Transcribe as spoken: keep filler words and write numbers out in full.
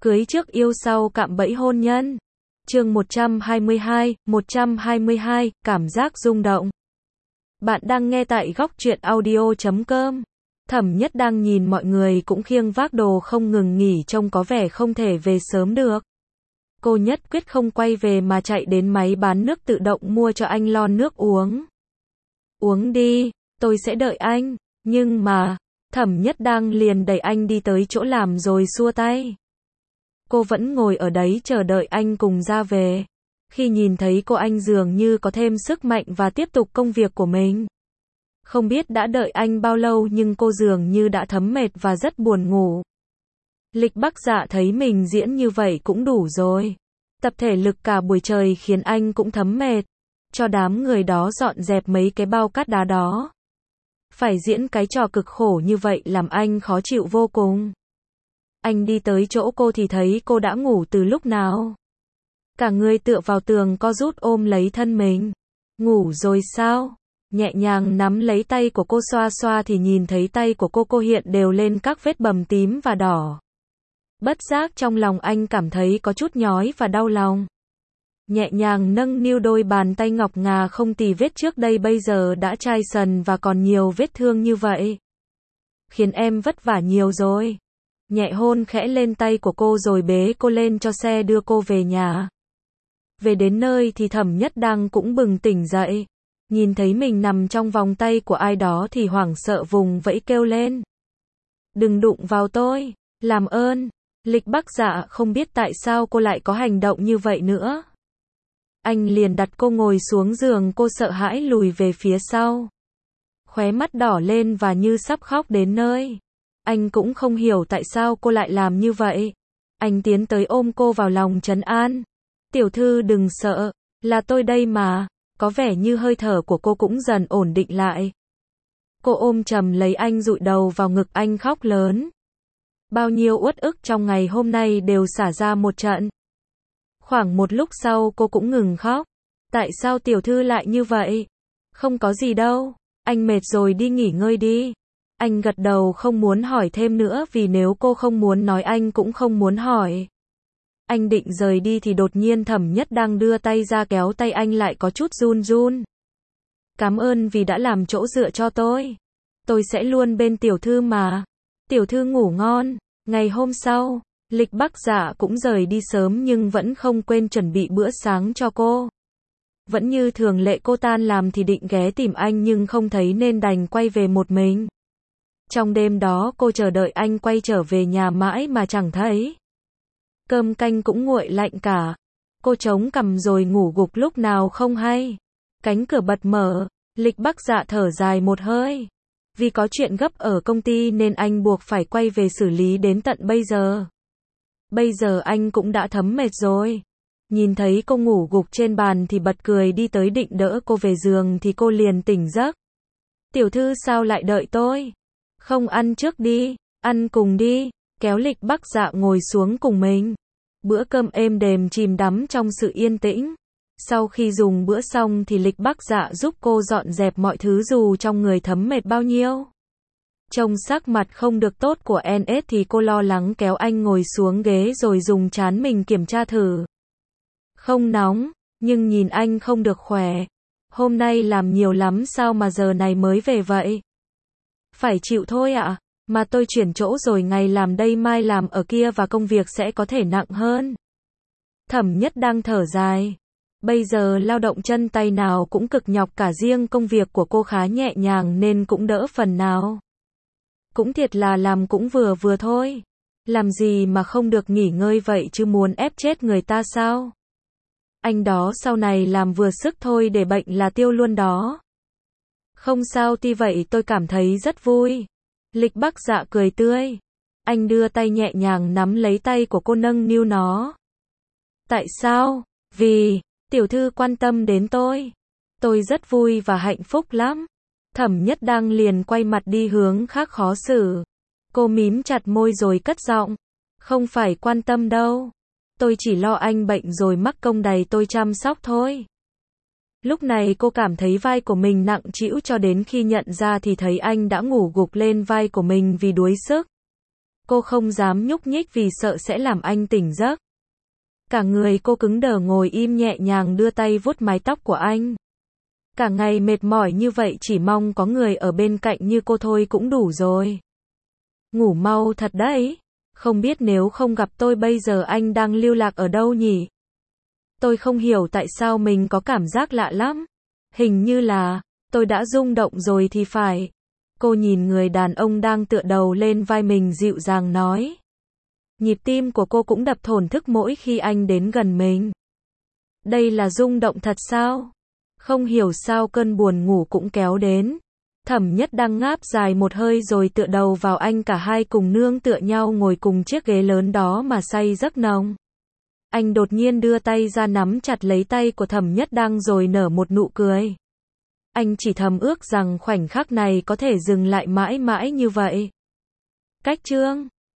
Cưới trước yêu sau cạm bẫy hôn nhân. Chương một trăm hai mươi hai, một trăm hai mươi hai, cảm giác rung động. Bạn đang nghe tại góc truyện audio chấm com. Thẩm Nhất đang nhìn mọi người cũng khiêng vác đồ không ngừng nghỉ trông có vẻ không thể về sớm được. Cô nhất quyết không quay về mà chạy đến máy bán nước tự động mua cho anh lon nước uống. Uống đi, tôi sẽ đợi anh, nhưng mà, Thẩm Nhất đang liền đẩy anh đi tới chỗ làm rồi xua tay. Cô vẫn ngồi ở đấy chờ đợi anh cùng ra về. Khi nhìn thấy cô anh dường như có thêm sức mạnh và tiếp tục công việc của mình. Không biết đã đợi anh bao lâu nhưng cô dường như đã thấm mệt và rất buồn ngủ. Lịch Bắc Dạ thấy mình diễn như vậy cũng đủ rồi. Tập thể lực cả buổi trời khiến anh cũng thấm mệt. Cho đám người đó dọn dẹp mấy cái bao cát đá đó. Phải diễn cái trò cực khổ như vậy làm anh khó chịu vô cùng. Anh đi tới chỗ cô thì thấy cô đã ngủ từ lúc nào. Cả người tựa vào tường co rút ôm lấy thân mình. Ngủ rồi sao? Nhẹ nhàng nắm lấy tay của cô xoa xoa thì nhìn thấy tay của cô cô hiện đều lên các vết bầm tím và đỏ. Bất giác trong lòng anh cảm thấy có chút nhói và đau lòng. Nhẹ nhàng nâng niu đôi bàn tay ngọc ngà không tì vết trước đây bây giờ đã chai sần và còn nhiều vết thương như vậy. Khiến em vất vả nhiều rồi. Nhẹ hôn khẽ lên tay của cô rồi bế cô lên cho xe đưa cô về nhà. Về đến nơi thì Thẩm Nhất Đăng cũng bừng tỉnh dậy. Nhìn thấy mình nằm trong vòng tay của ai đó thì hoảng sợ vùng vẫy kêu lên. Đừng đụng vào tôi, làm ơn. Lịch Bắc Dạ không biết tại sao cô lại có hành động như vậy nữa. Anh liền đặt cô ngồi xuống giường, cô sợ hãi lùi về phía sau. Khóe mắt đỏ lên và như sắp khóc đến nơi. Anh cũng không hiểu tại sao cô lại làm như vậy. Anh tiến tới ôm cô vào lòng trấn an. Tiểu thư đừng sợ, là tôi đây mà. Có vẻ như hơi thở của cô cũng dần ổn định lại. Cô ôm chầm lấy anh dụi đầu vào ngực anh khóc lớn. Bao nhiêu uất ức trong ngày hôm nay đều xả ra một trận. Khoảng một lúc sau cô cũng ngừng khóc. Tại sao tiểu thư lại như vậy? Không có gì đâu, anh mệt rồi đi nghỉ ngơi đi. Anh gật đầu không muốn hỏi thêm nữa vì nếu cô không muốn nói anh cũng không muốn hỏi. Anh định rời đi thì đột nhiên Thẩm Nhất đang đưa tay ra kéo tay anh lại có chút run run. Cảm ơn vì đã làm chỗ dựa cho tôi. Tôi sẽ luôn bên tiểu thư mà. Tiểu thư ngủ ngon. Ngày hôm sau, Lịch Bắc Dạ cũng rời đi sớm nhưng vẫn không quên chuẩn bị bữa sáng cho cô. Vẫn như thường lệ cô tan làm thì định ghé tìm anh nhưng không thấy nên đành quay về một mình. Trong đêm đó cô chờ đợi anh quay trở về nhà mãi mà chẳng thấy. Cơm canh cũng nguội lạnh cả. Cô chống cằm rồi ngủ gục lúc nào không hay. Cánh cửa bật mở, Lịch Bắc Dạ thở dài một hơi. Vì có chuyện gấp ở công ty nên anh buộc phải quay về xử lý đến tận bây giờ. Bây giờ anh cũng đã thấm mệt rồi. Nhìn thấy cô ngủ gục trên bàn thì bật cười đi tới định đỡ cô về giường thì cô liền tỉnh giấc. Tiểu thư sao lại đợi tôi? Không ăn trước đi, ăn cùng đi. Kéo Lịch Bắc Dạ ngồi xuống cùng mình. Bữa cơm êm đềm chìm đắm trong sự yên tĩnh. Sau khi dùng bữa xong thì Lịch Bắc Dạ giúp cô dọn dẹp mọi thứ dù trong người thấm mệt bao nhiêu. Trông sắc mặt không được tốt của en ét thì cô lo lắng kéo anh ngồi xuống ghế rồi dùng trán mình kiểm tra thử. Không nóng, nhưng nhìn anh không được khỏe. Hôm nay làm nhiều lắm sao mà giờ này mới về vậy? Phải chịu thôi ạ, à, mà tôi chuyển chỗ rồi ngày làm đây mai làm ở kia và công việc sẽ có thể nặng hơn. Thẩm Nhất đang thở dài. Bây giờ lao động chân tay nào cũng cực nhọc cả riêng công việc của cô khá nhẹ nhàng nên cũng đỡ phần nào. Cũng thiệt là làm cũng vừa vừa thôi. Làm gì mà không được nghỉ ngơi vậy chứ muốn ép chết người ta sao? Anh đó sau này làm vừa sức thôi để bệnh là tiêu luôn đó. Không sao tuy vậy tôi cảm thấy rất vui. Lịch Bắc Dạ cười tươi. Anh đưa tay nhẹ nhàng nắm lấy tay của cô nâng niu nó. Tại sao? Vì tiểu thư quan tâm đến tôi. Tôi rất vui và hạnh phúc lắm. Thẩm Nhất Đăng liền quay mặt đi hướng khác khó xử. Cô mím chặt môi rồi cất giọng. Không phải quan tâm đâu. Tôi chỉ lo anh bệnh rồi mắc công đầy tôi chăm sóc thôi. Lúc này cô cảm thấy vai của mình nặng trĩu cho đến khi nhận ra thì thấy anh đã ngủ gục lên vai của mình vì đuối sức. Cô không dám nhúc nhích vì sợ sẽ làm anh tỉnh giấc. Cả người cô cứng đờ ngồi im nhẹ nhàng đưa tay vuốt mái tóc của anh. Cả ngày mệt mỏi như vậy chỉ mong có người ở bên cạnh như cô thôi cũng đủ rồi. Ngủ mau thật đấy. Không biết nếu không gặp tôi bây giờ anh đang lưu lạc ở đâu nhỉ? Tôi không hiểu tại sao mình có cảm giác lạ lắm. Hình như là, tôi đã rung động rồi thì phải. Cô nhìn người đàn ông đang tựa đầu lên vai mình dịu dàng nói. Nhịp tim của cô cũng đập thổn thức mỗi khi anh đến gần mình. Đây là rung động thật sao? Không hiểu sao cơn buồn ngủ cũng kéo đến. Thẩm Nhất đang ngáp dài một hơi rồi tựa đầu vào anh, cả hai cùng nương tựa nhau ngồi cùng chiếc ghế lớn đó mà say giấc nồng. Anh đột nhiên đưa tay ra nắm chặt lấy tay của Thẩm Nhất đang rồi nở một nụ cười. Anh chỉ thầm ước rằng khoảnh khắc này có thể dừng lại mãi mãi như vậy. Cách chương